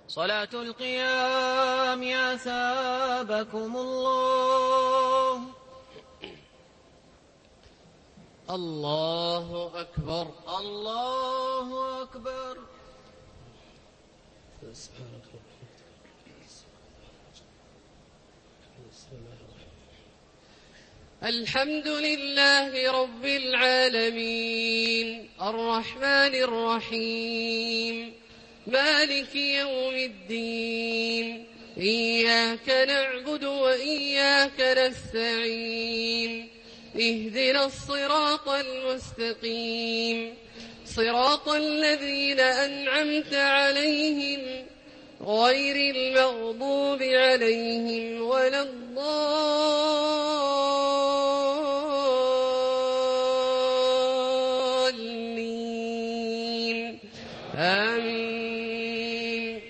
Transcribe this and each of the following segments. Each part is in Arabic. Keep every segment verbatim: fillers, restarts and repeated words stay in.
صلاة القيام أثابكم الله. الله أكبر. الله أكبر. سبحانك رب. الحمد لله رب العالمين الرحمن الرحيم مالك يوم الدين إياك نعبد وإياك نستعين اهدنا الصراط المستقيم صراط الذين أنعمت عليهم غير المغضوب عليهم ولا الضالين آمين.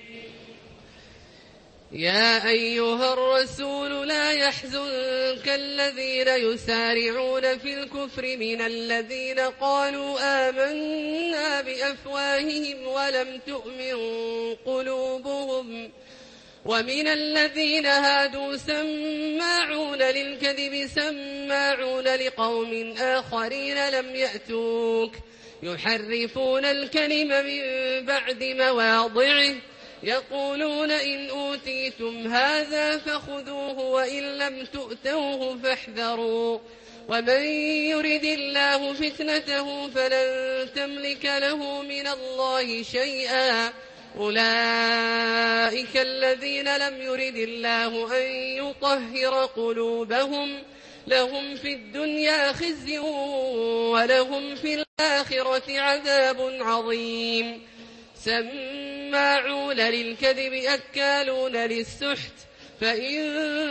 يا أيها الرسول لا يحزنك الذين يسارعون في الكفر من الذين قالوا آمنا بأفواههم ولم تؤمن قلوبهم ومن الذين هادوا سماعون للكذب سماعون لقوم آخرين لم يأتوك يحرفون الكلم من بعد مواضعه يقولون إن أوتيتم هذا فخذوه وإن لم تؤتوه فاحذروا ومن يرد الله فتنته فلن تملك له من الله شيئا أولئك الذين لم يرد الله أن يطهر قلوبهم لهم في الدنيا خزي ولهم في الآخرة عذاب عظيم. سماعون للكذب أكالون للسحت فإن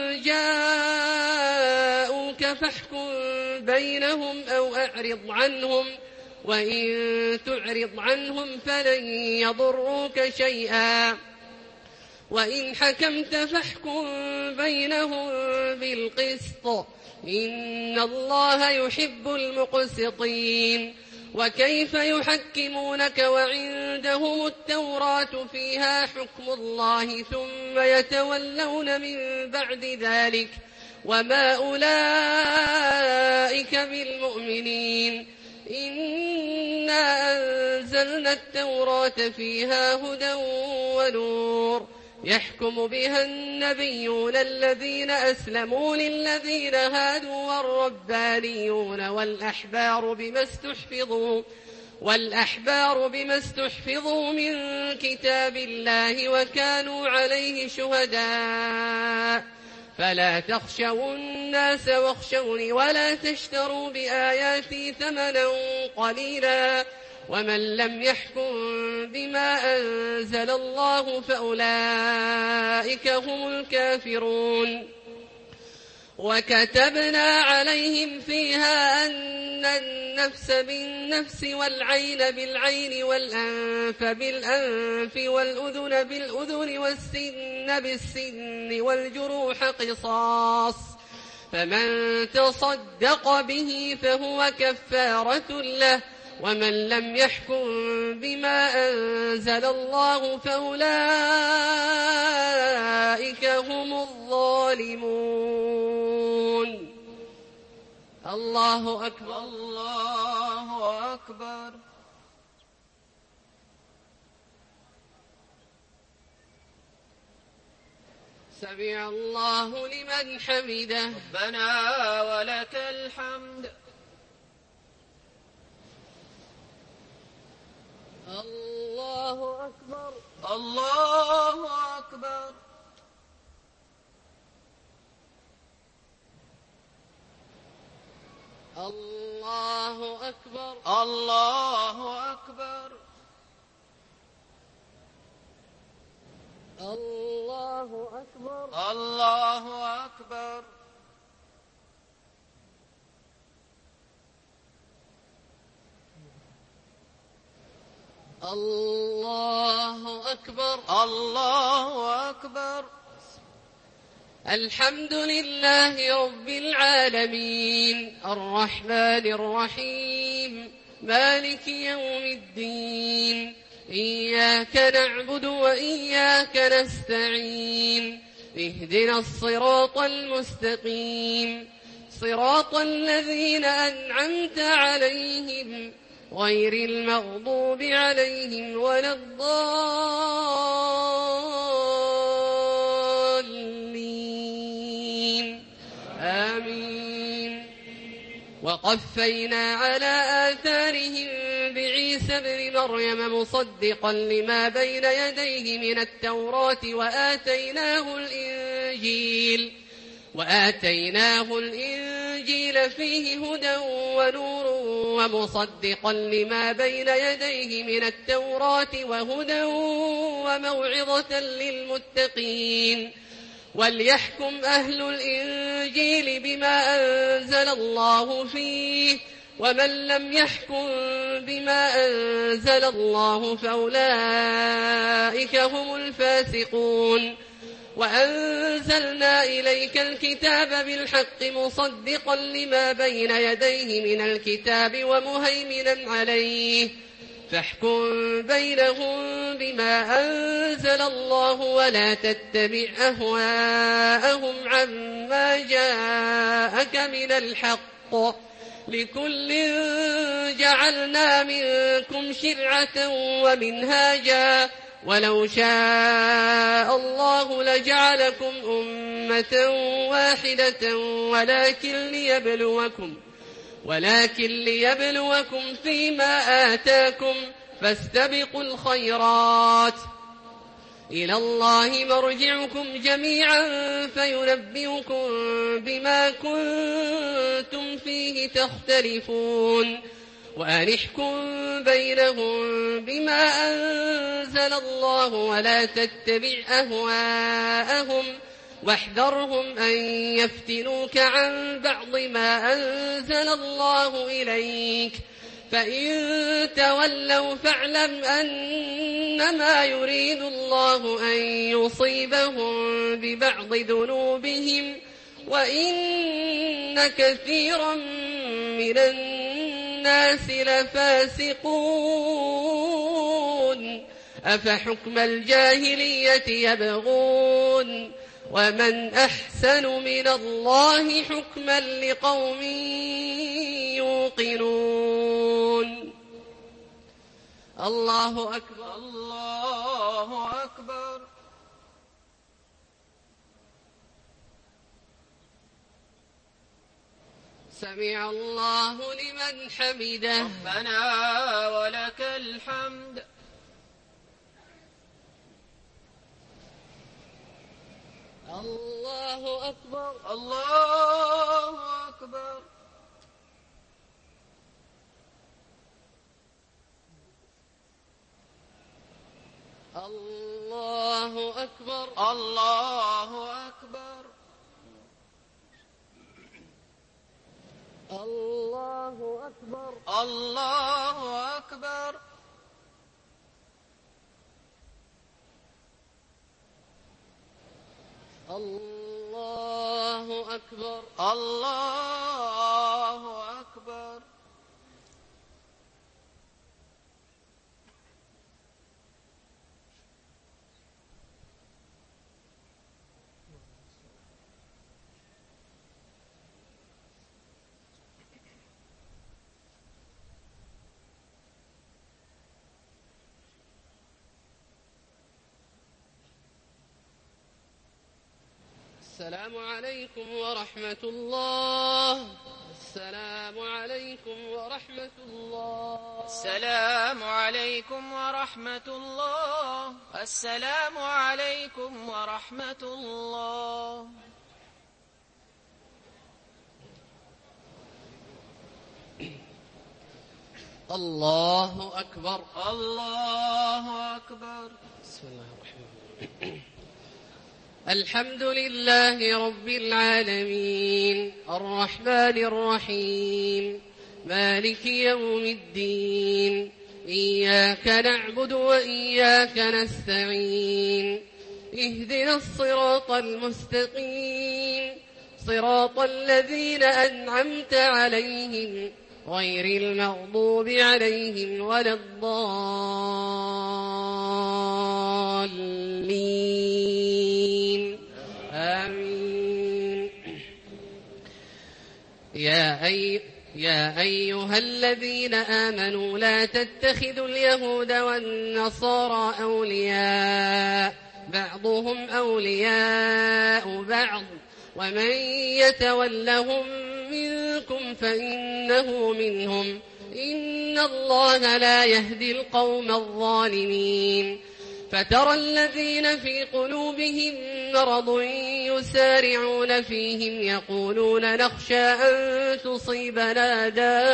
جاءوك فاحكم بينهم أو أعرض عنهم وإن تعرض عنهم فلن يضروك شيئا وإن حكمت فاحكم بينهم بالقسط إن الله يحب المقسطين. وكيف يحكمونك وعندهم التوراة فيها حكم الله ثم يتولون من بعد ذلك وما أولئك بالمؤمنين. إنا أنزلنا التوراة فيها هدى ونور يحكم بها النبيون الذين أسلموا للذين هادوا والربانيون والأحبار بما استحفظوا والأحبار بما استحفظوا من كتاب الله وكانوا عليه شهداء فلا تخشوا الناس واخشوني ولا تشتروا بآياتي ثمنا قليلا ومن لم يحكم بما أنزل الله فأولئك هم الكافرون. وكتبنا عليهم فيها أن النفس بالنفس والعين بالعين والأنف بالأنف والأذن بالأذن والسن بالسن والجروح قصاص فمن تصدق به فهو كفارة له ومن لم يحكم بما أنزل الله فأولئك هم الظالمون. الله أكبر. الله أكبر. سمع الله لمن حمده. ربنا ولك الحمد. الله أكبر. الله أكبر. الله أكبر. الله أكبر. الله أكبر. الله أكبر. الله أكبر. الله أكبر. الحمد لله رب العالمين الرحمن الرحيم مالك يوم الدين إياك نعبد وإياك نستعين اهدنا الصراط المستقيم صراط الذين أنعمت عليهم غير المغضوب عليهم ولا الضالين آمين. وقفينا على آثارهم بعيسى ابن مريم مصدقا لما بين يديه من التوراة وآتيناه الإنجيل وآتيناه الإنجيل فيه هدى ونور ومصدقا لما بين يديه من التوراة وهدى وموعظة للمتقين. وليحكم أهل الإنجيل بما أنزل الله فيه ومن لم يحكم بما أنزل الله فأولئك هم الفاسقون. وأنزلنا إليك الكتاب بالحق مصدقا لما بين يديه من الكتاب ومهيمنا عليه فاحكم بينهم بما أنزل الله ولا تتبع أهواءهم عما جاءك من الحق لكل جعلنا منكم شرعة ومنهاجا ولو شاء الله لجعلكم أمة واحدة ولكن ليبلوكم ولكن ليبلوكم فيما آتاكم فاستبقوا الخيرات إلى الله مرجعكم جميعا فينبئكم بما كنتم فيه تختلفون. وأن احكم بينهم بما أنزل الله ولا تتبع أهواءهم واحذرهم أن يفتنوك عن بعض ما أنزل الله إليك فإن تولوا فاعلم أنما يريد الله أن يصيبهم ببعض ذنوبهم وإن كثيرا من الناس لفاسقون. أفحكم الجاهلية يبغون ومن أحسن من الله حكما لقوم يوقنون. الله أكبر الله أكبر. سمع الله لمن حمده. ربنا ولك الحمد. الله أكبر الله أكبر. الله أكبر الله أكبر. الله أكبر الله أكبر. الله أكبر الله أكبر. السلام عليكم ورحمة الله. السلام عليكم ورحمة الله. السلام عليكم ورحمة الله. السلام عليكم ورحمة الله. الله أكبر الله أكبر. بسم الله الرحمن الرحيم. الحمد لله رب العالمين الرحمن الرحيم مالك يوم الدين إياك نعبد وإياك نستعين اهدنا الصراط المستقيم صراط الذين أنعمت عليهم غير المغضوب عليهم ولا الضالين آمين. يا أي يا أيها الذين آمنوا لا تتخذوا اليهود والنصارى أولياء بعضهم أولياء بعض ومن يتولهم منكم فإنه منهم إن الله لا يهدي القوم الظالمين. فترى الذين في قلوبهم مرض يسارعون فيهم يقولون نخشى أن تصيبنا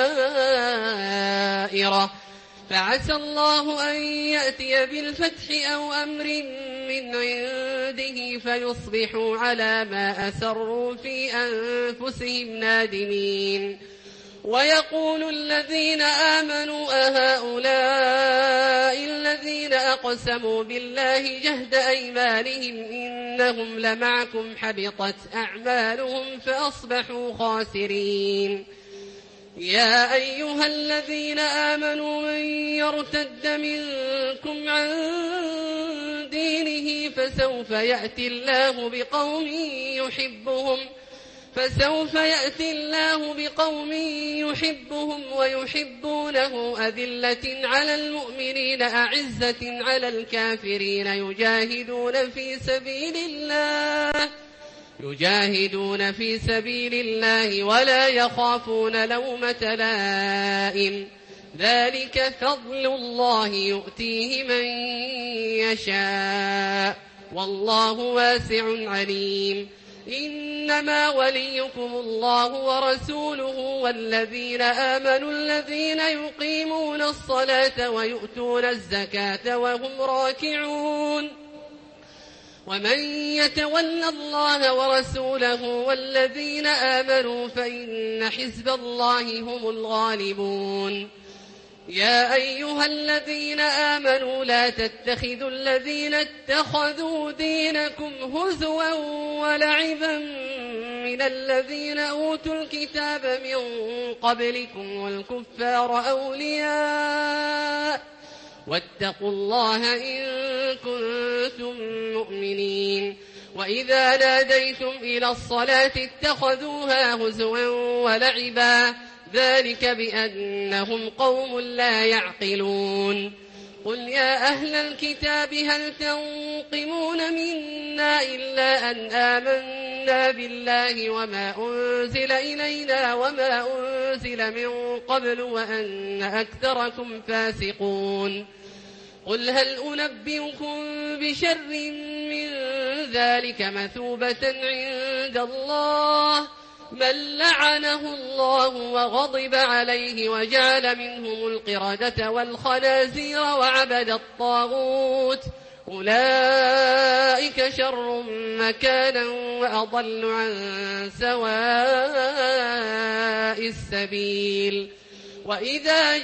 دائرة فعسى الله أن يأتي بالفتح أو أمر من عنده فيصبحوا على ما أسروا في أنفسهم نادمين. ويقول الذين آمنوا أهؤلاء الذين أقسموا بالله جهد أيمانهم إنهم لمعكم حبطت أعمالهم فأصبحوا خاسرين. يا أيها الذين آمنوا من يرتد منكم عن دينه فسوف يأتي الله بقوم يحبهم فسوف يأتي الله بقوم يحبهم ويحبونه أذلة على المؤمنين أعزة على الكافرين يجاهدون في سبيل الله يجاهدون في سبيل الله ولا يخافون لومة لائم ذلك فضل الله يؤتيه من يشاء والله واسع عليم. إنما وليكم الله ورسوله والذين آمنوا الذين يقيمون الصلاة ويؤتون الزكاة وهم راكعون ومن يتول الله ورسوله والذين آمنوا فإن حزب الله هم الغالبون. يا أيها الذين آمنوا لا تتخذوا الذين اتخذوا دينكم هزوا ولعبا من الذين أوتوا الكتاب من قبلكم والكفار أولياء واتقوا الله إن كنتم مؤمنين. وإذا ناديتم إلى الصلاة اتخذوها هزوا ولعبا ذلك بأنهم قوم لا يعقلون. قل يا أهل الكتاب هل تنقمون منا إلا أن آمنا بالله وما أنزل إلينا وما أنزل من قبل وأن أكثركم فاسقون. قل هل أنبئكم بشر من ذلك مثوبة عند الله من لعنه الله وغضب عليه وجعل منهم القردة والخنازير وعبد الطاغوت أولئك شر مكانا وأضل عن سواء السبيل. وإذا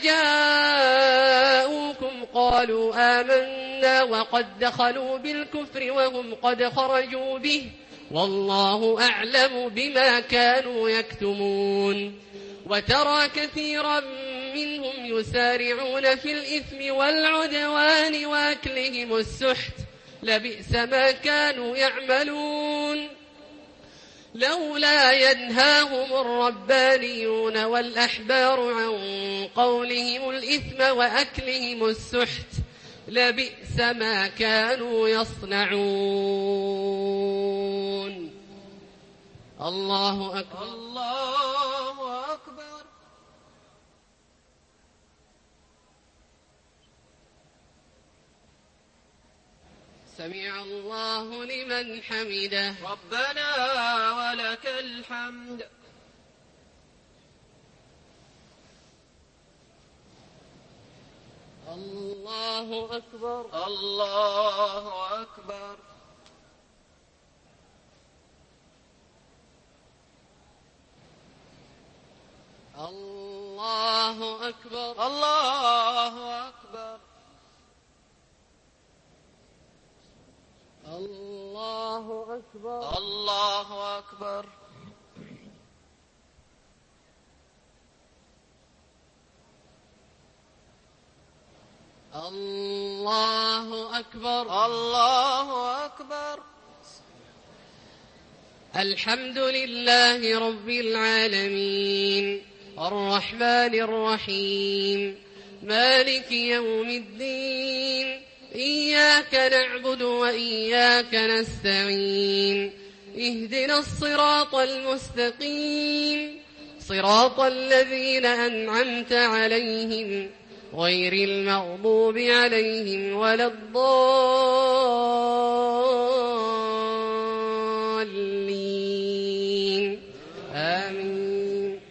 جاءوكم قالوا آمنا وقد دخلوا بالكفر وهم قد خرجوا به والله أعلم بما كانوا يكتمون. وترى كثيرا منهم يسارعون في الإثم والعدوان وأكلهم السحت لبئس ما كانوا يعملون. لولا ينهاهم الربانيون والأحبار عن قولهم الإثم وأكلهم السحت لبئس ما كانوا يصنعون. الله أكبر. الله أكبر. سمع الله لمن حمده. ربنا ولك الحمد. الله أكبر. الله أكبر. الله أكبر. الله أكبر. الله أكبر. الله أكبر. الله أكبر. الله أكبر. الحمد لله رب العالمين الرحمن الرحيم مالك يوم الدين إياك نعبد وإياك نستعين اهدنا الصراط المستقيم صراط الذين أنعمت عليهم غير المغضوب عليهم ولا الضالين آمين.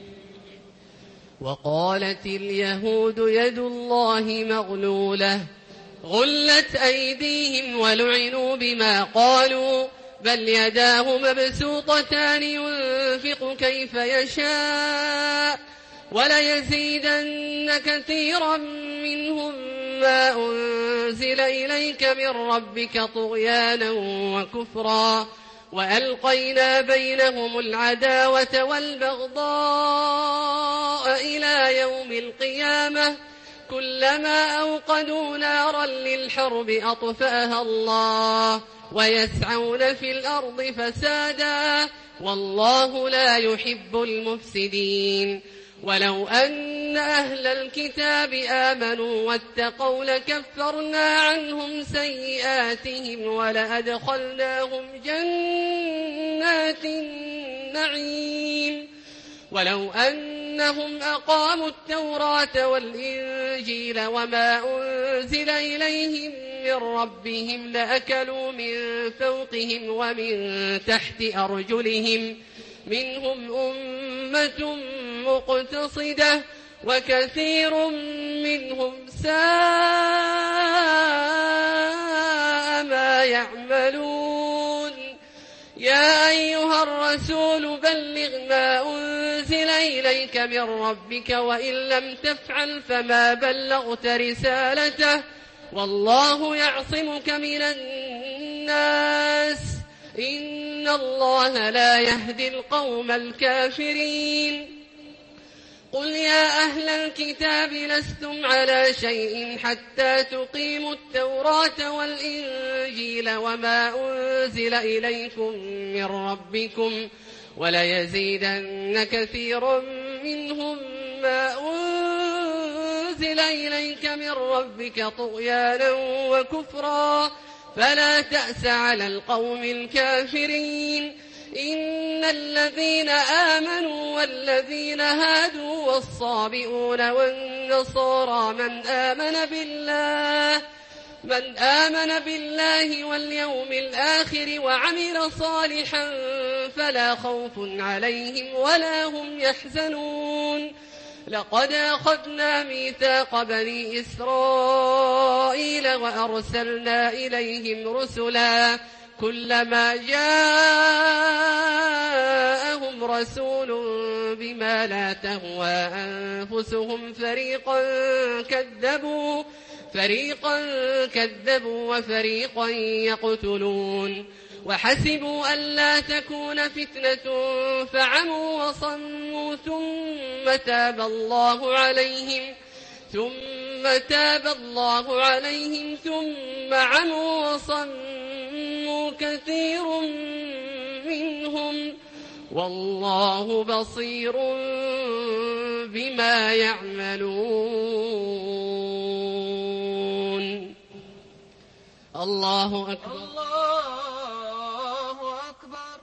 وقالت اليهود يد الله مغلولة غلت أيديهم ولعنوا بما قالوا بل يداه مبسوطتان ينفق كيف يشاء وليزيدن كثيرا منهم ما أنزل إليك من ربك طغيانا وكفرا وألقينا بينهم العداوة والبغضاء إلى يوم القيامة كلما أوقدوا نارا للحرب أطفأها الله ويسعون في الأرض فسادا والله لا يحب المفسدين. ولو أن أهل الكتاب آمنوا واتقوا لكفرنا عنهم سيئاتهم ولأدخلناهم جنات النعيم ولو أنهم أقاموا التوراة والإنجيل وما أنزل إليهم من ربهم لأكلوا من فوقهم ومن تحت أرجلهم منهم أمة مقتصدة وكثير منهم ساء ما يعملون. يا أيها الرسول بلغ ما أنزل إليك من ربك وإن لم تفعل فما بلغت رسالته والله يعصمك من الناس إن الله لا يهدي القوم الكافرين. قل يا أهل الكتاب لستم على شيء حتى تقيموا التوراة والإنجيل وما أنزل إليكم من ربكم وليزيدن كثيرا منهم ما أنزل إليك من ربك طغيانا وكفرا فلا تأس على القوم الكافرين. إن الذين آمنوا والذين هادوا والصابئون والنصارى من آمن بالله من آمن بالله واليوم الآخر وعمل صالحا فلا خوف عليهم ولا هم يحزنون. لقد أخذنا ميثاق بني إسرائيل وأرسلنا إليهم رسلا كلما جاءهم رسول بما لا تهوى أنفسهم فريقا كذبوا فريقا كذبوا وفريقا يقتلون وحسبوا ألا تكون فتنة فعموا وصموا ثم تاب الله عليهم ثم تاب الله عليهم ثم عموا وصموا كثير منهم والله بصير بما يعملون. الله أكبر. الله أكبر.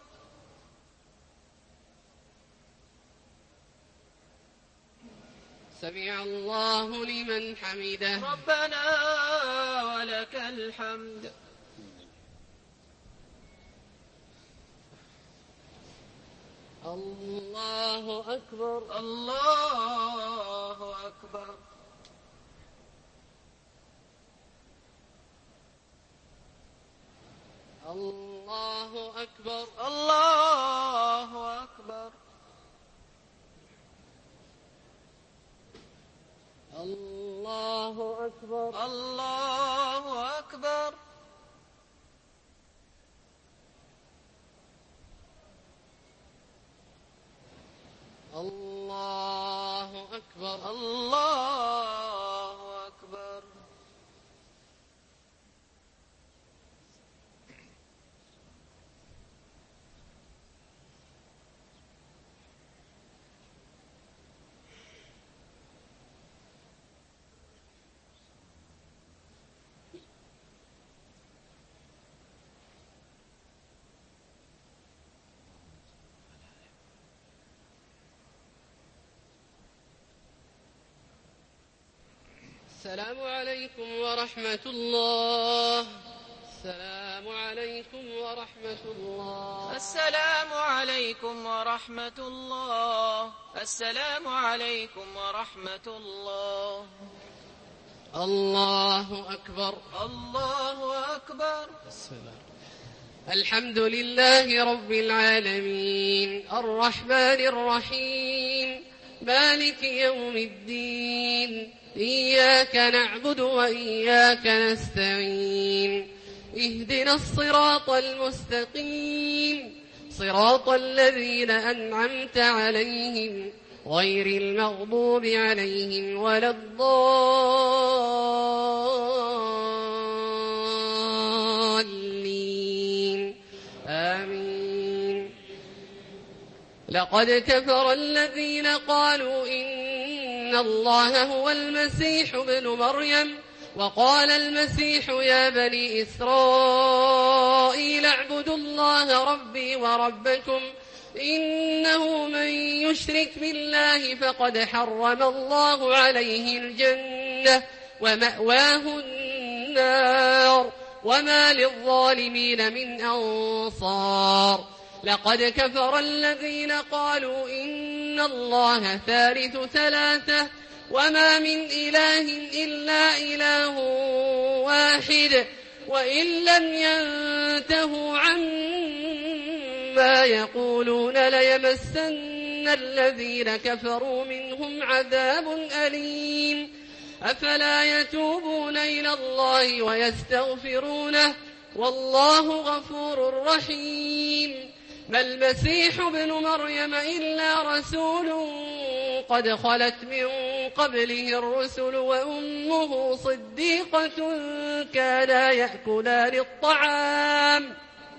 سمع الله لمن حمده. ربنا ولك الحمد. الله أكبر. الله أكبر. الله أكبر. الله أكبر. الله أكبر. الله أكبر. الله أكبر. الله أكبر. السلام عليكم ورحمة الله. السلام عليكم ورحمة الله. السلام عليكم ورحمة الله. السلام عليكم ورحمة الله. الله أكبر. الله أكبر. السلام. الحمد لله رب العالمين الرحمن الرحيم مالك يوم الدين إياك نعبد وإياك نستعين اهدنا الصراط المستقيم صراط الذين أنعمت عليهم غير المغضوب عليهم ولا الضالين آمين. لقد كفر الذين قالوا إن الله هو المسيح ابن مريم وقال المسيح يا بني إسرائيل اعبدوا الله ربي وربكم إنه من يشرك بالله فقد حرم الله عليه الجنة ومأواه النار وما للظالمين من أنصار. لقد كفر الذين قالوا إن الله ثالث ثلاثة وما من إله إلا إله واحد وإن لم ينتهوا عما يقولون ليمسن الذين كفروا منهم عذاب أليم. أفلا يتوبون إلى الله ويستغفرونه والله غفور رحيم. ما المسيح ابن مريم إلا رسول قد خلت من قبله الرسل وأمه صديقة كانا يأكلان الطعام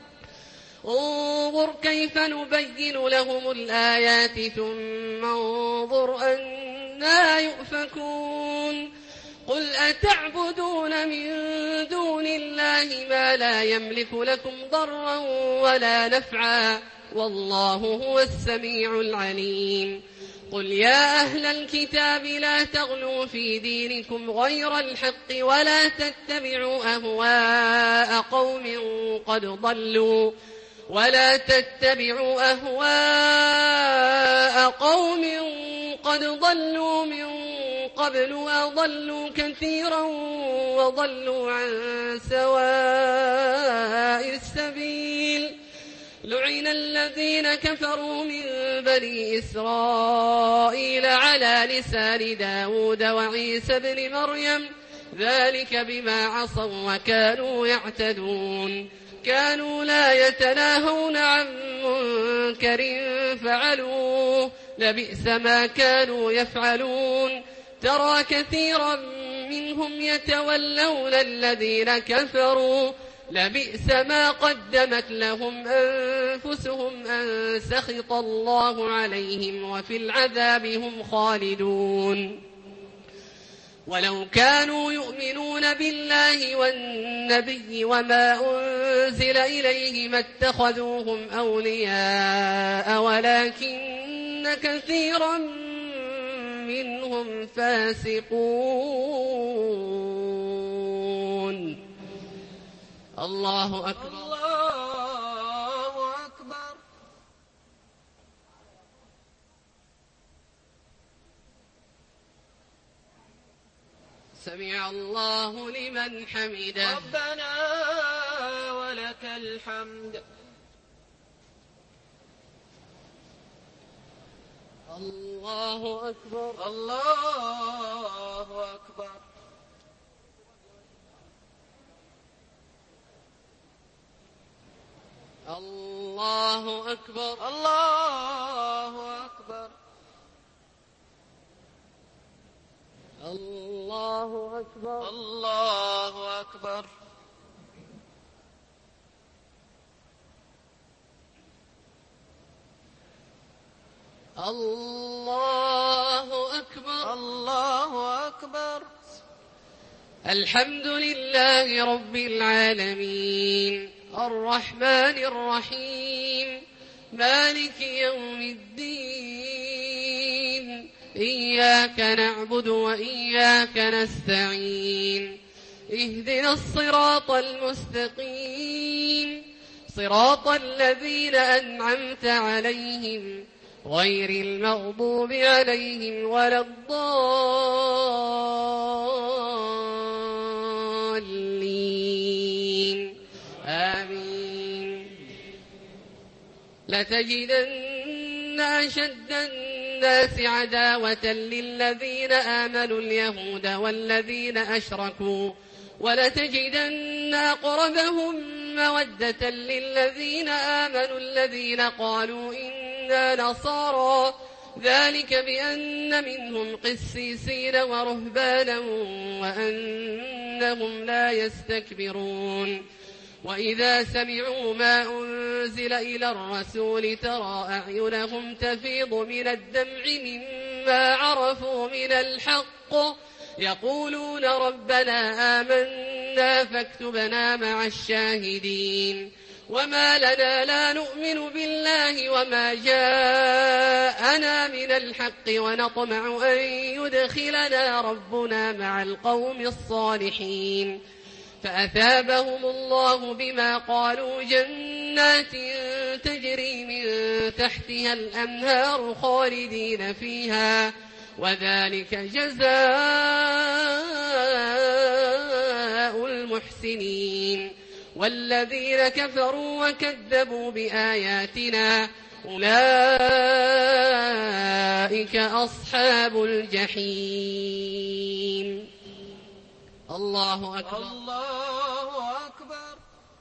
انظر كيف نبين لهم الآيات ثم انظر أنا يؤفكون. قل أتعبدون من دون الله ما لا يملك لكم ضرا ولا نفعا والله هو السميع العليم. قل يا أهل الكتاب لا تغلوا في دينكم غير الحق ولا تتبعوا أهواء قوم قد ضلوا ولا تتبعوا أهواء قوم قد ضلوا من قبل وضلوا كثيرا وضلوا عن سواء السبيل. لعن الذين كفروا من بني إسرائيل على لسان داود وعيسى بن مريم ذلك بما عصوا وكانوا يعتدون. كانوا لا يتناهون عن منكر فعلوه لبئس ما كانوا يفعلون. ترى كثيرا منهم يتولون الذين كفروا لبئس ما قدمت لهم أنفسهم أن سخط الله عليهم وفي العذاب هم خالدون. ولو كانوا يؤمنون بالله والنبي وما أنزل إليه ما اتخذوهم أولياء ولكن كثيرا منهم فاسقون. الله أكبر. الله أكبر. سمع الله لمن حمده. ربنا ولك الحمد. الله أكبر. الله أكبر. الله أكبر. الله أكبر. الله أكبر. الله أكبر. الله أكبر. الله أكبر. الحمد لله رب العالمين الرحمن الرحيم مالك يوم الدين إياك نعبد وإياك نستعين اهدنا الصراط المستقيم صراط الذين أنعمت عليهم غير المغضوب عليهم ولا الضالين آمين. لتجدن أشد الناس عداوة للذين آمنوا اليهود والذين أشركوا ولتجدن أقربهم مودة للذين آمنوا الذين قالوا إنا نصارى ذلك بأن منهم قسيسين ورهبانا وأنهم لا يستكبرون. وإذا سمعوا ما أنزل إلى الرسول ترى أعينهم تفيض من الدمع مما عرفوا من الحق يقولون ربنا آمنا فاكتبنا مع الشاهدين. وما لنا لا نؤمن بالله وما جاءنا من الحق ونطمع أن يدخلنا ربنا مع القوم الصالحين. فأثابهم الله بما قالوا جنات تجري من تحتها الأنهار خالدين فيها وذلك جزاء المحسنين. والذين كفروا وكذبوا بآياتنا أولئك أصحاب الجحيم. الله أكبر. الله أكبر.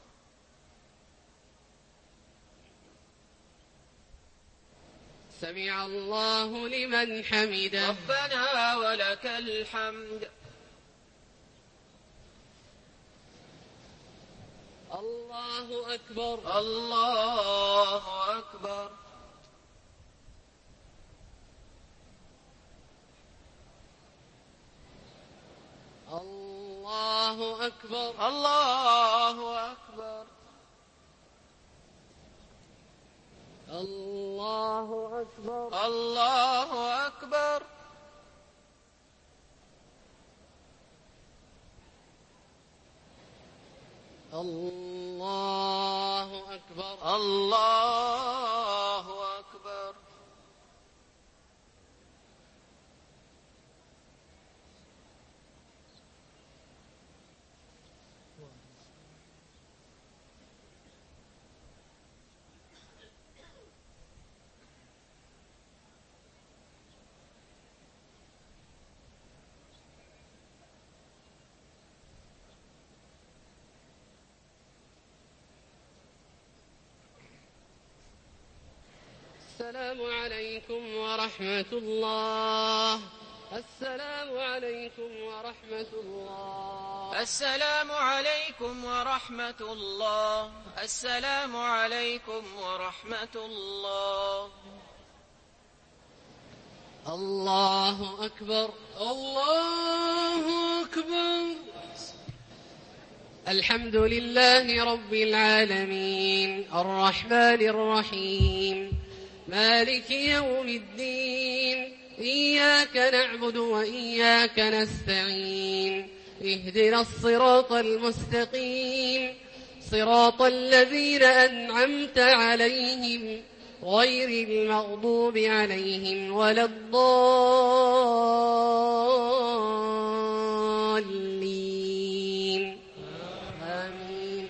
سمع الله لمن حمده. ربنا ولك الحمد. الله أكبر. الله أكبر. الله أكبر. الله أكبر. الله أكبر. الله أكبر. الله أكبر. الله أكبر. السلام عليكم ورحمة الله. السلام عليكم ورحمة الله. السلام عليكم ورحمة الله. السلام عليكم ورحمة الله. الله أكبر. الله أكبر. الحمد لله رب العالمين الرحمن الرحيم مالك يوم الدين إياك نعبد وإياك نستعين اهدنا الصراط المستقيم صراط الذين أنعمت عليهم غير المغضوب عليهم ولا الضالين آمين.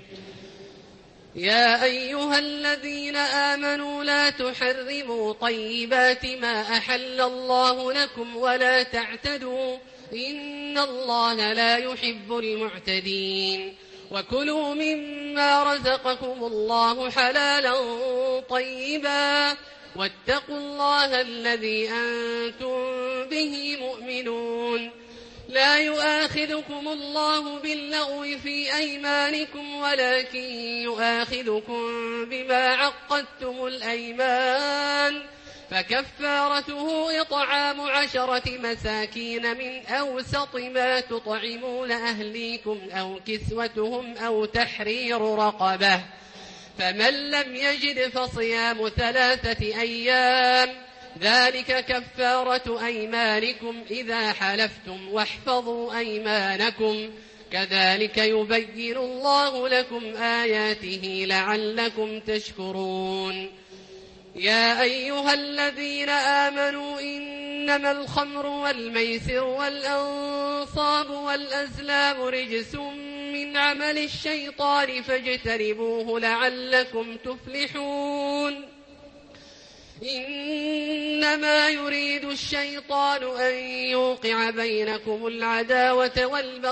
يا أيها الذين آمنوا لا تحرموا طيبات ما أحل الله لكم ولا تعتدوا إن الله لا يحب المعتدين وكلوا مما رزقكم الله حلالا طيبا واتقوا الله الذي أنتم به مؤمنون. لا يؤاخذكم الله باللغو في أيمانكم ولكن يؤاخذكم بما عقدتم الأيمان فكفارته إطعام عشرة مساكين من أوسط ما تطعمون أهليكم أو كسوتهم أو تحرير رقبة فمن لم يجد فصيام ثلاثة أيام ذلك كفارة أيمانكم إذا حلفتم واحفظوا أيمانكم كذلك يبين الله لكم آياته لعلكم تشكرون يا أيها الذين آمنوا إنما الخمر والميسر والأنصاب والأزلام رجس من عمل الشيطان فاجتنبوه لعلكم تفلحون إنما يريد الشيطان أن يوقع بينكم العداوة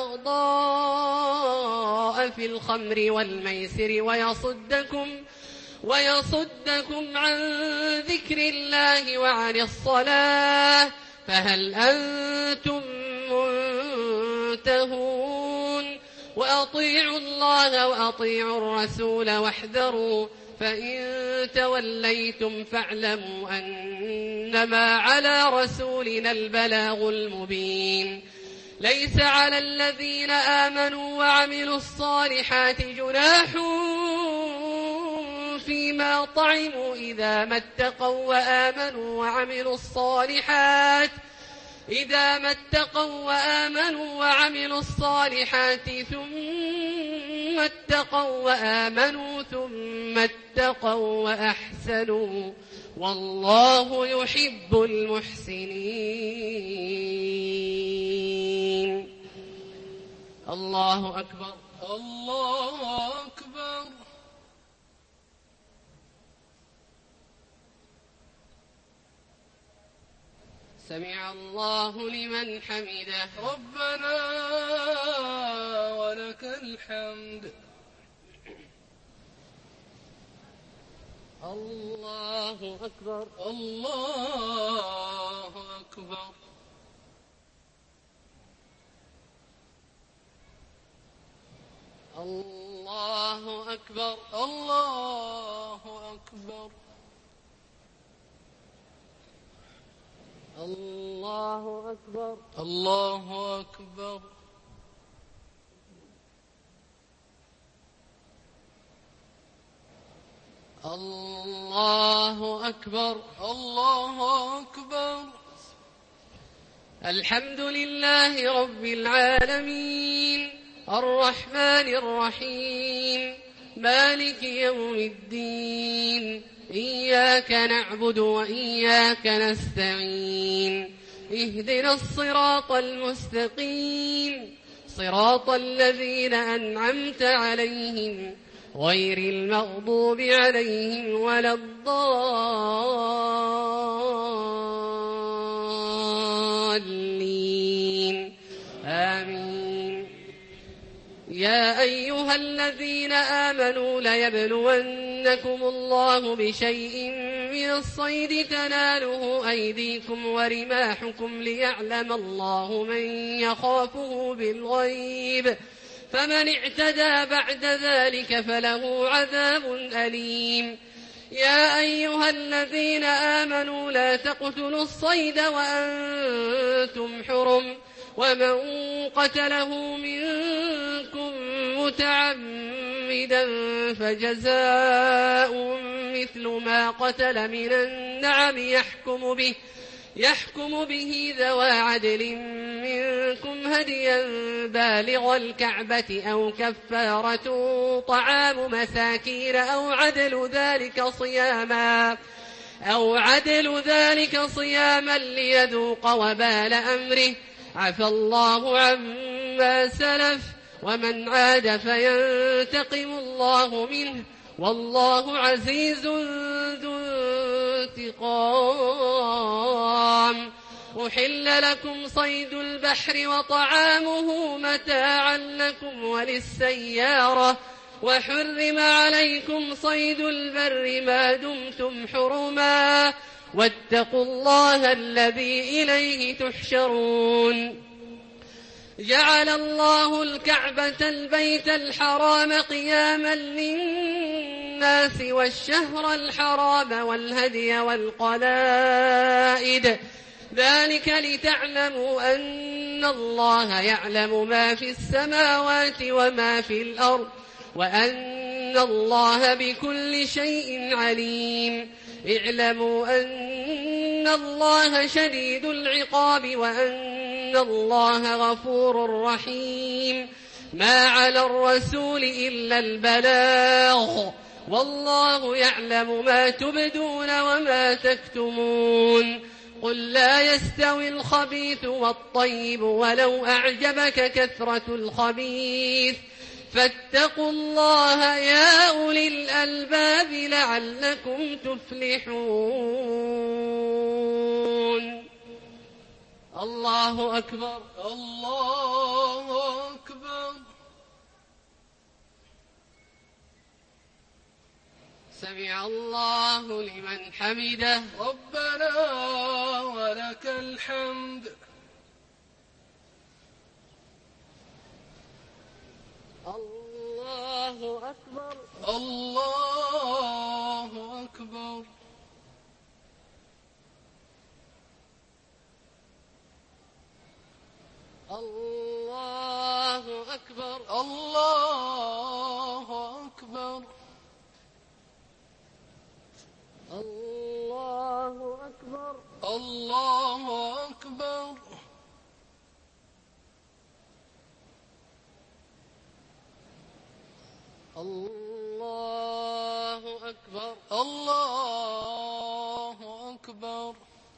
والبغضاء في الخمر والميسر ويصدكم ويصدكم عن ذكر الله وعن الصلاة فهل أنتم منتهون وأطيعوا الله وأطيعوا الرسول واحذروا فإن توليتم فاعلموا أنما على رسولنا البلاغ المبين ليس على الذين آمنوا وعملوا الصالحات جناح فيما طعموا إذا ما اتقوا وآمنوا وعملوا الصالحات إذا ما اتقوا وآمنوا وعملوا الصالحات ثم اتقوا وآمنوا ثم اتقوا وأحسنوا والله يحب المحسنين. الله أكبر. الله أكبر. سمع الله لمن حمده. ربنا ولك الحمد. الله أكبر. الله أكبر. الله أكبر. الله أكبر. الله أكبر. الله أكبر. الله أكبر. الله أكبر. الحمد لله رب العالمين الرحمن الرحيم مالك يوم الدين إياك نعبد وإياك نستعين اهدنا الصراط المستقيم صراط الذين أنعمت عليهم غير المغضوب عليهم ولا الضالين آمين. يا أيها الذين آمنوا ليبلونكم الله بشيء من الصيد تناله أيديكم ورماحكم ليعلم الله من يخافه بالغيب فمن اعتدى بعد ذلك فله عذاب أليم. يا أيها الذين آمنوا لا تقتلوا الصيد وأنتم حرم ومن قتله منكم متعمدا فجزاء مثل ما قتل من النعم يحكم به يحكم به ذوى عدل منكم هديا بالغ الكعبة أو كفارة طعام مساكين أو عدل ذلك صياما أو عدل ذلك صياما ليذوق وبال أمره عفى الله عما سلف ومن عاد فينتقم الله منه والله عزيز ذو انتقام. أحل لكم صيد البحر وطعامه متاعا لكم وللسيارة وحرم عليكم صيد البر ما دمتم حرما واتقوا الله الذي إليه تحشرون. جعل الله الكعبة البيت الحرام قياما للناس والشهر الحرام والهدي والقلائد ذلك لتعلموا أن الله يعلم ما في السماوات وما في الأرض وأن الله بكل شيء عليم. اعلموا أن وأن الله شديد العقاب وأن الله غفور رحيم. ما على الرسول إلا البلاغ والله يعلم ما تبدون وما تكتمون. قل لا يستوي الخبيث والطيب ولو أعجبك كثرة الخبيث فاتقوا الله يا أولي الألباب لعلكم تفلحون. الله أكبر. الله أكبر. سمع الله لمن حمده. ربنا ولك الحمد. الله أكبر. الله أكبر. الله أكبر. الله أكبر. الله أكبر. الله أكبر. الله أكبر. الله أكبر.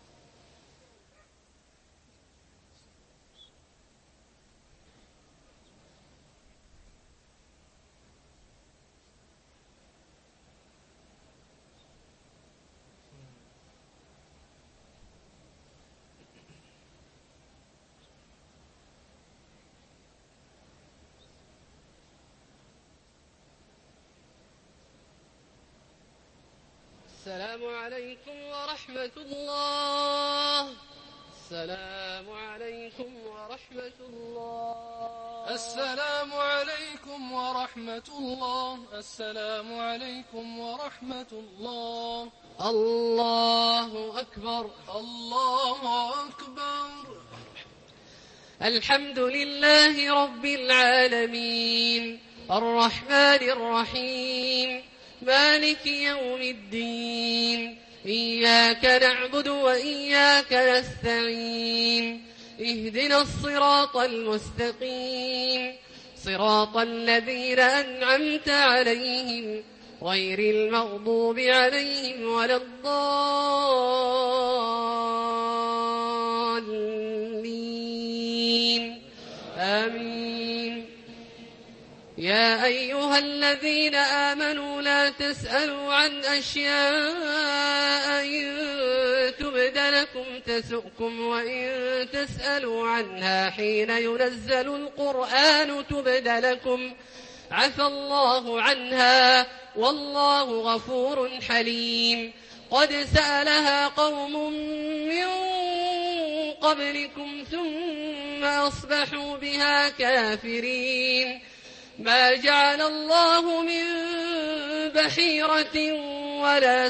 السلام عليكم ورحمة الله. السلام عليكم ورحمة الله. السلام عليكم ورحمة الله. السلام عليكم ورحمة الله. الله أكبر. الله أكبر. الحمد لله رب العالمين الرحمن الرحيم مالك يوم الدين إياك نعبد وإياك نستعين اهدنا الصراط المستقيم صراط الذين أنعمت عليهم غير المغضوب عليهم ولا الضالين آمين. يا أيها الذين آمنوا لا تسألوا عن أشياء إن تبد لكم تسؤكم وإن تسألوا عنها حين ينزل القرآن تبد لكم عفى الله عنها والله غفور حليم. قد سألها قوم من قبلكم ثم أصبحوا بها كافرين. ما جعل الله من بحيرة ولا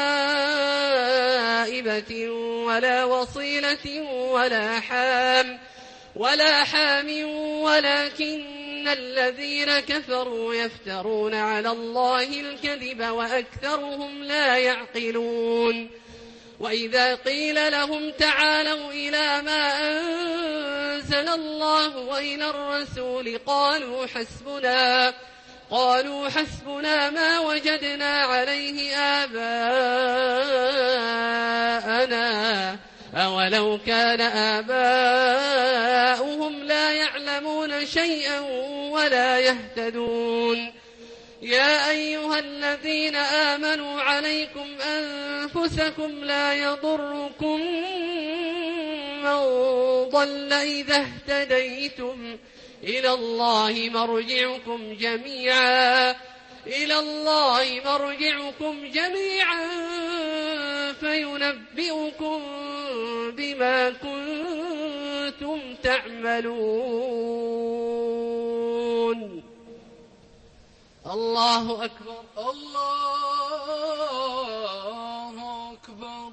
سائبة ولا وصيلة ولا حام ولا حام ولكن الذين كفروا يفترون على الله الكذب وأكثرهم لا يعقلون. وإذا قيل لهم تعالوا إلى ما أنزل الله وإلى الرسول قالوا حسبنا قالوا حسبنا ما وجدنا عليه آباءنا أولو كان آباؤهم لا يعلمون شيئا ولا يهتدون. يا أيها الذين آمنوا عليكم أنفسكم لا يضركم من ضل إذا اهتديتم إلى الله مرجعكم جميعا إلى الله مرجعكم جميعا فينبئكم بما كنتم تعملون. الله أكبر. الله أكبر.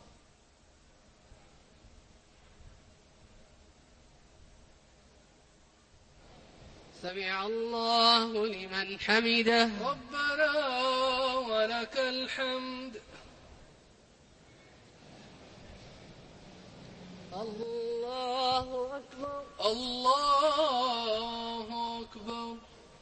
سمع الله لمن حمده. ربنا ولك الحمد. الله أكبر. الله أكبر.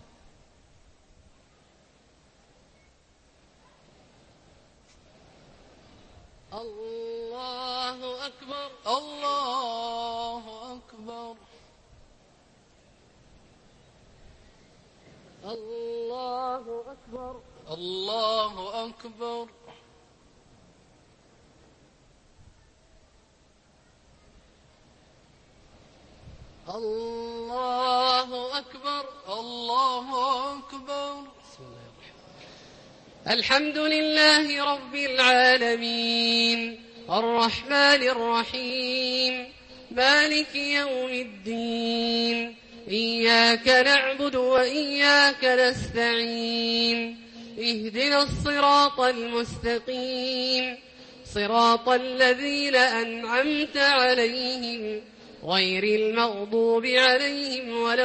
الله أكبر. الله أكبر. الله أكبر. الله أكبر. الله أكبر. الله أكبر. الحمد لله رب العالمين الرحمن الرحيم مالك يوم الدين إياك نعبد وإياك نستعين اهدنا الصراط المستقيم صراط الذين أنعمت عليهم غير المغضوب عليهم ولا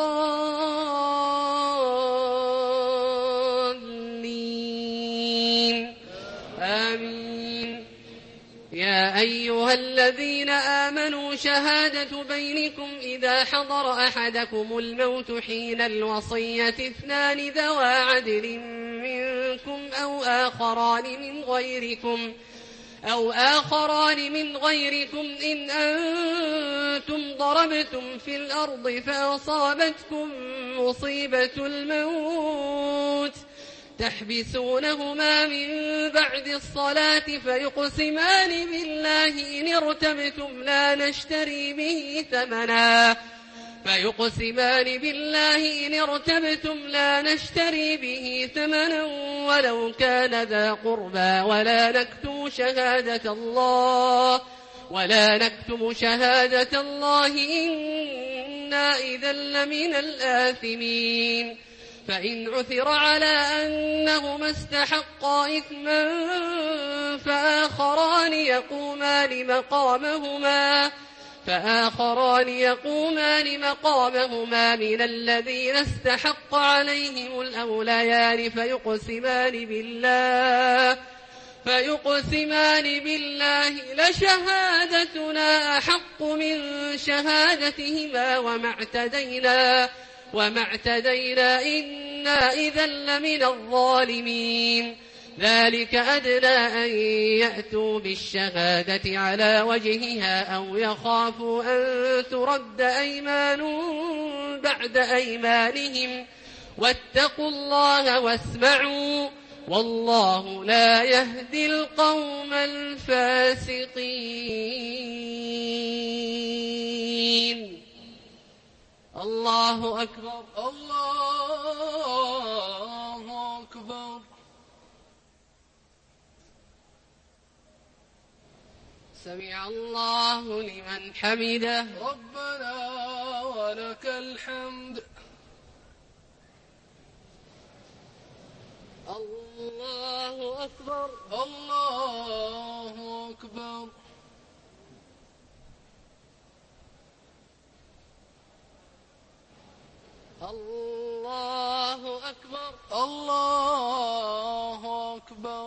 الضالين آمين. يا أيها الذين آمنوا شهادة بينكم إذا حضر أحدكم الموت حين الوصية اثنان ذوى عدل منكم أو آخران من غيركم أو آخران من غيركم إن أنتم ضربتم في الأرض فأصابتكم مصيبة الموت تحبسونهما من بعد الصلاة فيقسمان بالله إن ارتبتم لا نشتري به ثمنا فيقسمان بالله إن ارتبتم لا نشتري به ثمنا ولو كان ذا قربى ولا نكتم شهادة الله ولا نكتم شهادة الله إنا إذا لمن الآثمين. فإن عثر على أنهما استحقا إثما فآخران يقومان مقامهما فآخران يقومان مقامهما من الذين استحق عليهم الأوليان فيقسمان بالله فيقسمان بالله لشهادتنا أحق من شهادتهما وما اعتدينا وما اعتدينا إنا إذا لمن الظالمين. ذلك أدنى أن يأتوا بالشهادة على وجهها أو يخافوا أن ترد أيمان بعد أيمانهم واتقوا الله واسمعوا والله لا يهدي القوم الفاسقين. الله أكبر. الله أكبر. سمع الله لمن حمده. ربنا ولك الحمد. الله أكبر. الله أكبر. الله أكبر. الله أكبر.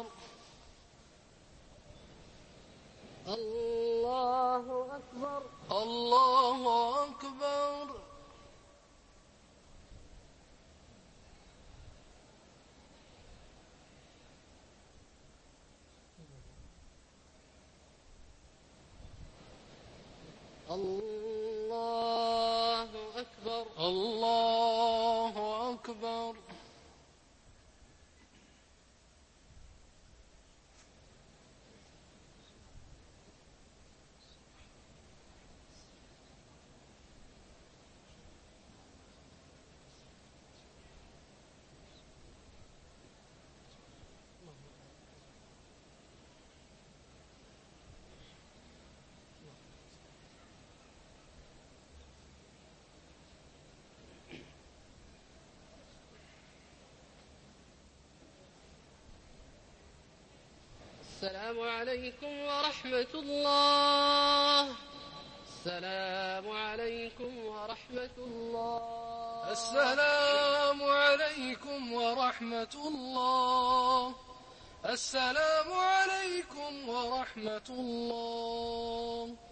الله أكبر. الله أكبر. الله أكبر. الله أكبر. السلام عليكم ورحمة الله. السلام عليكم ورحمة الله. السلام عليكم ورحمة الله. السلام عليكم ورحمة الله.